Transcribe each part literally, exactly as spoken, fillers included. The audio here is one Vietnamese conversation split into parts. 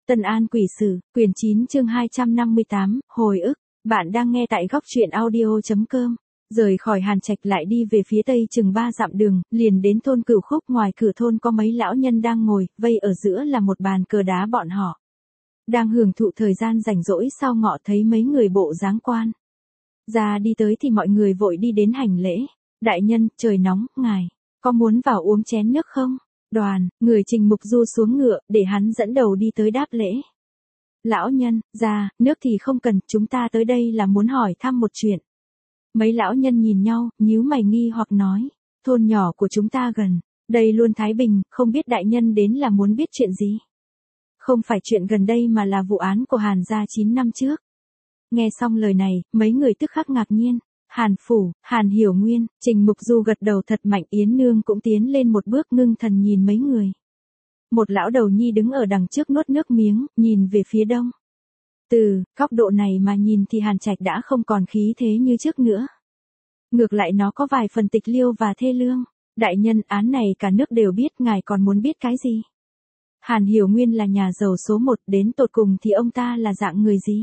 Tân An Quỷ Sử, quyển chín chương hai trăm năm mươi tám, hồi ức. Bạn đang nghe tại góc truyện audio.com. Rời khỏi Hàn Trạch lại đi về phía tây chừng ba dặm đường, liền đến thôn Cửu Khúc. Ngoài cửa thôn có mấy lão nhân đang ngồi, vây ở giữa là một bàn cờ đá. Bọn họ đang hưởng thụ thời gian rảnh rỗi sau ngọ, thấy mấy người bộ dáng quan ra đi tới thì mọi người vội đi đến hành lễ. Đại nhân, trời nóng, ngài có muốn vào uống chén nước không? Đoàn, người Trình Mục Du xuống ngựa, để hắn dẫn đầu đi tới đáp lễ. Lão nhân, ra, nước thì không cần, chúng ta tới đây là muốn hỏi thăm một chuyện. Mấy lão nhân nhìn nhau, nhíu mày nghi hoặc nói, thôn nhỏ của chúng ta gần đây luôn thái bình, không biết đại nhân đến là muốn biết chuyện gì? Không phải chuyện gần đây mà là vụ án của Hàn gia chín năm trước. Nghe xong lời này, mấy người tức khắc ngạc nhiên. Hàn Phủ, Hàn Hiểu Nguyên, Trình Mục Du gật đầu thật mạnh. Yến Nương cũng tiến lên một bước ngưng thần nhìn mấy người. Một lão đầu nhi đứng ở đằng trước nuốt nước miếng, nhìn về phía đông. Từ góc độ này mà nhìn thì Hàn Trạch đã không còn khí thế như trước nữa. Ngược lại nó có vài phần tịch liêu và thê lương. Đại nhân, án này cả nước đều biết, ngài còn muốn biết cái gì? Hàn Hiểu Nguyên là nhà giàu số một, đến tột cùng thì ông ta là dạng người gì?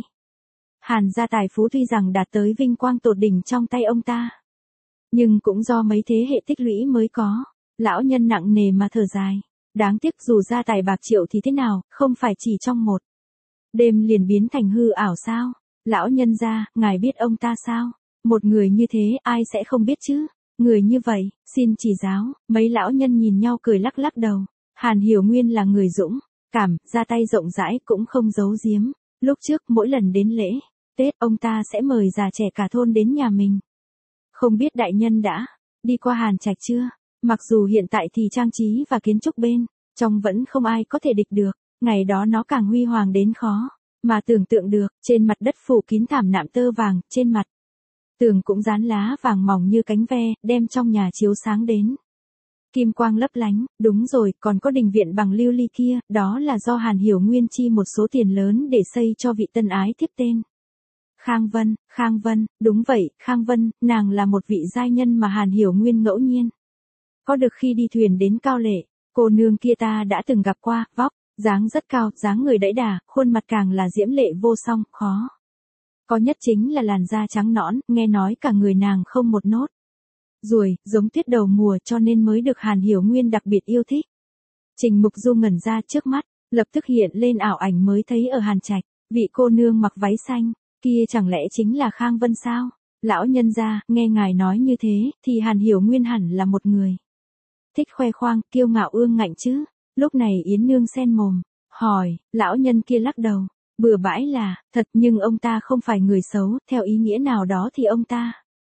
Hàn gia tài phú tuy rằng đạt tới vinh quang tột đỉnh trong tay ông ta, nhưng cũng do mấy thế hệ tích lũy mới có. Lão nhân nặng nề mà thở dài. Đáng tiếc dù gia tài bạc triệu thì thế nào, không phải chỉ trong một đêm liền biến thành hư ảo sao? Lão nhân gia, ngài biết ông ta sao? Một người như thế ai sẽ không biết chứ? Người như vậy, xin chỉ giáo. Mấy lão nhân nhìn nhau cười lắc lắc đầu. Hàn Hiểu Nguyên là người dũng cảm, ra tay rộng rãi cũng không giấu giếm. Lúc trước mỗi lần đến lễ Tết, ông ta sẽ mời già trẻ cả thôn đến nhà mình. Không biết đại nhân đã đi qua Hàn Trạch chưa? Mặc dù hiện tại thì trang trí và kiến trúc bên trong vẫn không ai có thể địch được, ngày đó nó càng huy hoàng đến khó mà tưởng tượng được. Trên mặt đất phủ kín thảm nạm tơ vàng, trên mặt tường cũng dán lá vàng mỏng như cánh ve, đem trong nhà chiếu sáng đến kim quang lấp lánh. Đúng rồi, còn có đình viện bằng lưu ly kia, đó là do Hàn Hiểu Nguyên chi một số tiền lớn để xây cho vị tân ái thiếp tên Khang Vân. Khang Vân, đúng vậy, Khang Vân, nàng là một vị giai nhân mà Hàn Hiểu Nguyên ngẫu nhiên có được khi đi thuyền đến Cao Lệ. Cô nương kia ta đã từng gặp qua, vóc dáng rất cao, dáng người đẫy đà, khuôn mặt càng là diễm lệ vô song. Khó có nhất chính là làn da trắng nõn, nghe nói cả người nàng không một nốt ruồi, giống tuyết đầu mùa, cho nên mới được Hàn Hiểu Nguyên đặc biệt yêu thích. Trình Mục Du ngẩn ra, trước mắt lập tức hiện lên ảo ảnh mới thấy ở Hàn Trạch. Vị cô nương mặc váy xanh kia chẳng lẽ chính là Khang Vân sao? Lão nhân gia, nghe ngài nói như thế thì Hàn Hiểu Nguyên hẳn là một người thích khoe khoang, kiêu ngạo ương ngạnh chứ? Lúc này Yến Nương xen mồm hỏi. Lão nhân kia lắc đầu, bừa bãi là thật, nhưng ông ta không phải người xấu, theo ý nghĩa nào đó thì ông ta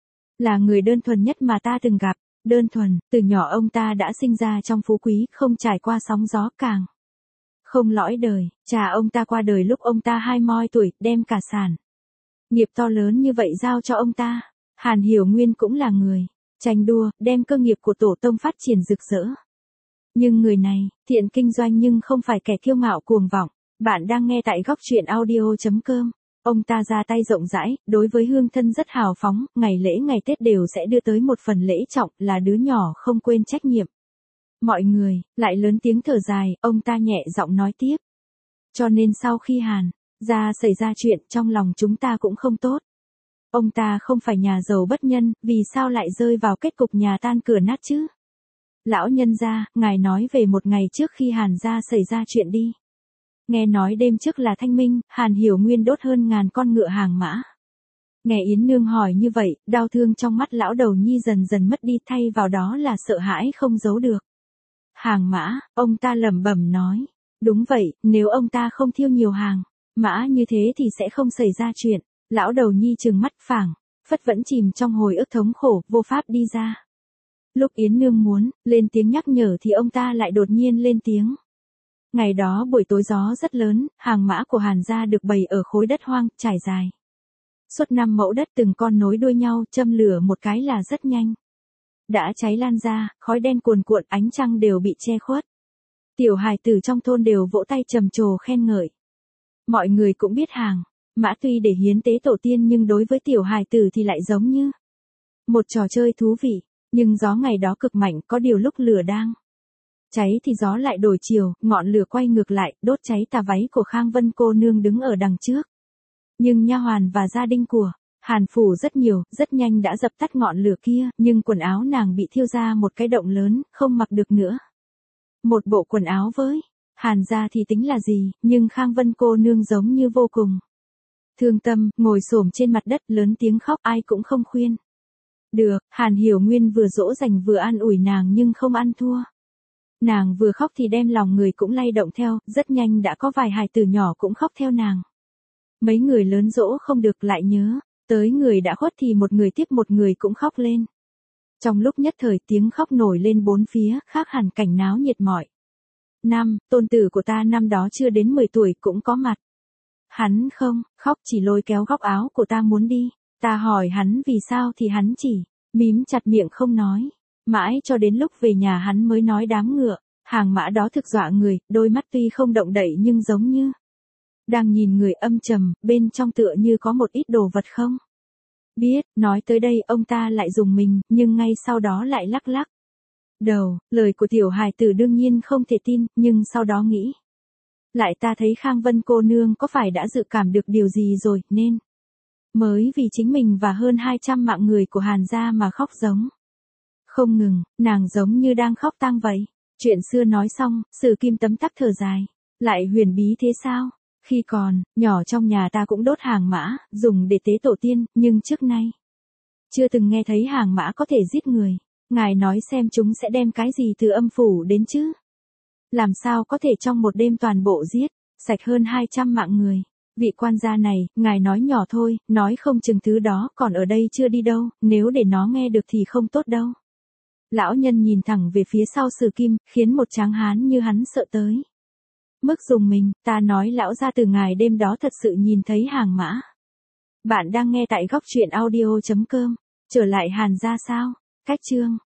là người đơn thuần nhất mà ta từng gặp. Đơn thuần, từ nhỏ ông ta đã sinh ra trong phú quý, không trải qua sóng gió, càng không lõi đời. Cha ông ta qua đời lúc ông ta hai mươi tuổi, đem cả sản nghiệp to lớn như vậy giao cho ông ta. Hàn Hiểu Nguyên cũng là người tranh đua, đem cơ nghiệp của tổ tông phát triển rực rỡ. Nhưng người này, thiện kinh doanh nhưng không phải kẻ kiêu ngạo cuồng vọng. Bạn đang nghe tại góc truyện audio.com. Ông ta ra tay rộng rãi, đối với hương thân rất hào phóng, ngày lễ ngày Tết đều sẽ đưa tới một phần lễ trọng, là đứa nhỏ không quên trách nhiệm. Mọi người lại lớn tiếng thở dài, ông ta nhẹ giọng nói tiếp. Cho nên sau khi Hàn gia xảy ra chuyện, trong lòng chúng ta cũng không tốt. Ông ta không phải nhà giàu bất nhân, vì sao lại rơi vào kết cục nhà tan cửa nát chứ? Lão nhân gia, ngài nói về một ngày trước khi Hàn gia xảy ra chuyện đi. Nghe nói đêm trước là Thanh Minh, Hàn Hiểu Nguyên đốt hơn ngàn con ngựa hàng mã. Nghe Yến Nương hỏi như vậy, đau thương trong mắt lão đầu nhi dần dần mất đi, thay vào đó là sợ hãi không giấu được. Hàng mã, ông ta lẩm bẩm nói. Đúng vậy, nếu ông ta không thiêu nhiều hàng mã như thế thì sẽ không xảy ra chuyện. Lão đầu nhi trừng mắt phảng phất vẫn chìm trong hồi ức thống khổ, vô pháp đi ra. Lúc Yến Nương muốn lên tiếng nhắc nhở thì ông ta lại đột nhiên lên tiếng. Ngày đó buổi tối gió rất lớn, hàng mã của Hàn gia được bày ở khối đất hoang, trải dài suốt năm mẫu đất, từng con nối đuôi nhau, châm lửa một cái là rất nhanh đã cháy lan ra, khói đen cuồn cuộn, ánh trăng đều bị che khuất. Tiểu hài tử trong thôn đều vỗ tay trầm trồ khen ngợi. Mọi người cũng biết hàng mã tuy để hiến tế tổ tiên nhưng đối với tiểu hài tử thì lại giống như một trò chơi thú vị. Nhưng gió ngày đó cực mạnh, có điều lúc lửa đang Cháy thì gió lại đổi chiều, ngọn lửa quay ngược lại, đốt cháy tà váy của Khang Vân cô nương đứng ở đằng trước. Nhưng nha hoàn và gia đình của Hàn phủ rất nhiều, rất nhanh đã dập tắt ngọn lửa kia, nhưng quần áo nàng bị thiêu ra một cái động lớn, không mặc được nữa. Một bộ quần áo với Hàn gia thì tính là gì, nhưng Khang Vân cô nương giống như vô cùng thương tâm, ngồi xổm trên mặt đất lớn tiếng khóc, ai cũng không khuyên được. Hàn Hiểu Nguyên vừa dỗ dành vừa an ủi nàng nhưng không ăn thua. Nàng vừa khóc thì đem lòng người cũng lay động theo, rất nhanh đã có vài hài tử nhỏ cũng khóc theo nàng. Mấy người lớn dỗ không được lại nhớ tới người đã khuất thì một người tiếp một người cũng khóc lên. Trong lúc nhất thời tiếng khóc nổi lên bốn phía, khác hẳn cảnh náo nhiệt mọi năm. Tôn tử của ta năm đó chưa đến mười tuổi cũng có mặt. Hắn không khóc, chỉ lôi kéo góc áo của ta muốn đi. Ta hỏi hắn vì sao thì hắn chỉ mím chặt miệng không nói. Mãi cho đến lúc về nhà hắn mới nói đám ngựa hàng mã đó thực dọa người, đôi mắt tuy không động đậy nhưng giống như đang nhìn người, âm trầm, bên trong tựa như có một ít đồ vật không biết. Nói tới đây ông ta lại dùng mình, nhưng ngay sau đó lại lắc lắc đầu. Lời của tiểu hài tử đương nhiên không thể tin, nhưng sau đó nghĩ lại ta thấy Khang Vân cô nương có phải đã dự cảm được điều gì rồi, nên mới vì chính mình và hơn hai trăm mạng người của Hàn gia mà khóc giống không ngừng. Nàng giống như đang khóc tang vậy. Chuyện xưa nói xong, Sử Kim tấm tắc thở dài. Lại huyền bí thế sao? Khi còn nhỏ trong nhà ta cũng đốt hàng mã, dùng để tế tổ tiên, nhưng trước nay chưa từng nghe thấy hàng mã có thể giết người. Ngài nói xem chúng sẽ đem cái gì từ âm phủ đến chứ? Làm sao có thể trong một đêm toàn bộ giết sạch hơn hai trăm mạng người? Vị quan gia này, ngài nói nhỏ thôi, nói không chừng thứ đó còn ở đây chưa đi đâu, nếu để nó nghe được thì không tốt đâu. Lão nhân nhìn thẳng về phía sau Sử Kim, khiến một tráng hán như hắn sợ tới mức dùng mình. Ta nói lão gia từ ngài đêm đó thật sự nhìn thấy hàng mã. Bạn đang nghe tại góc truyện audio chấm com. Trở lại Hàn gia sao? Cách chương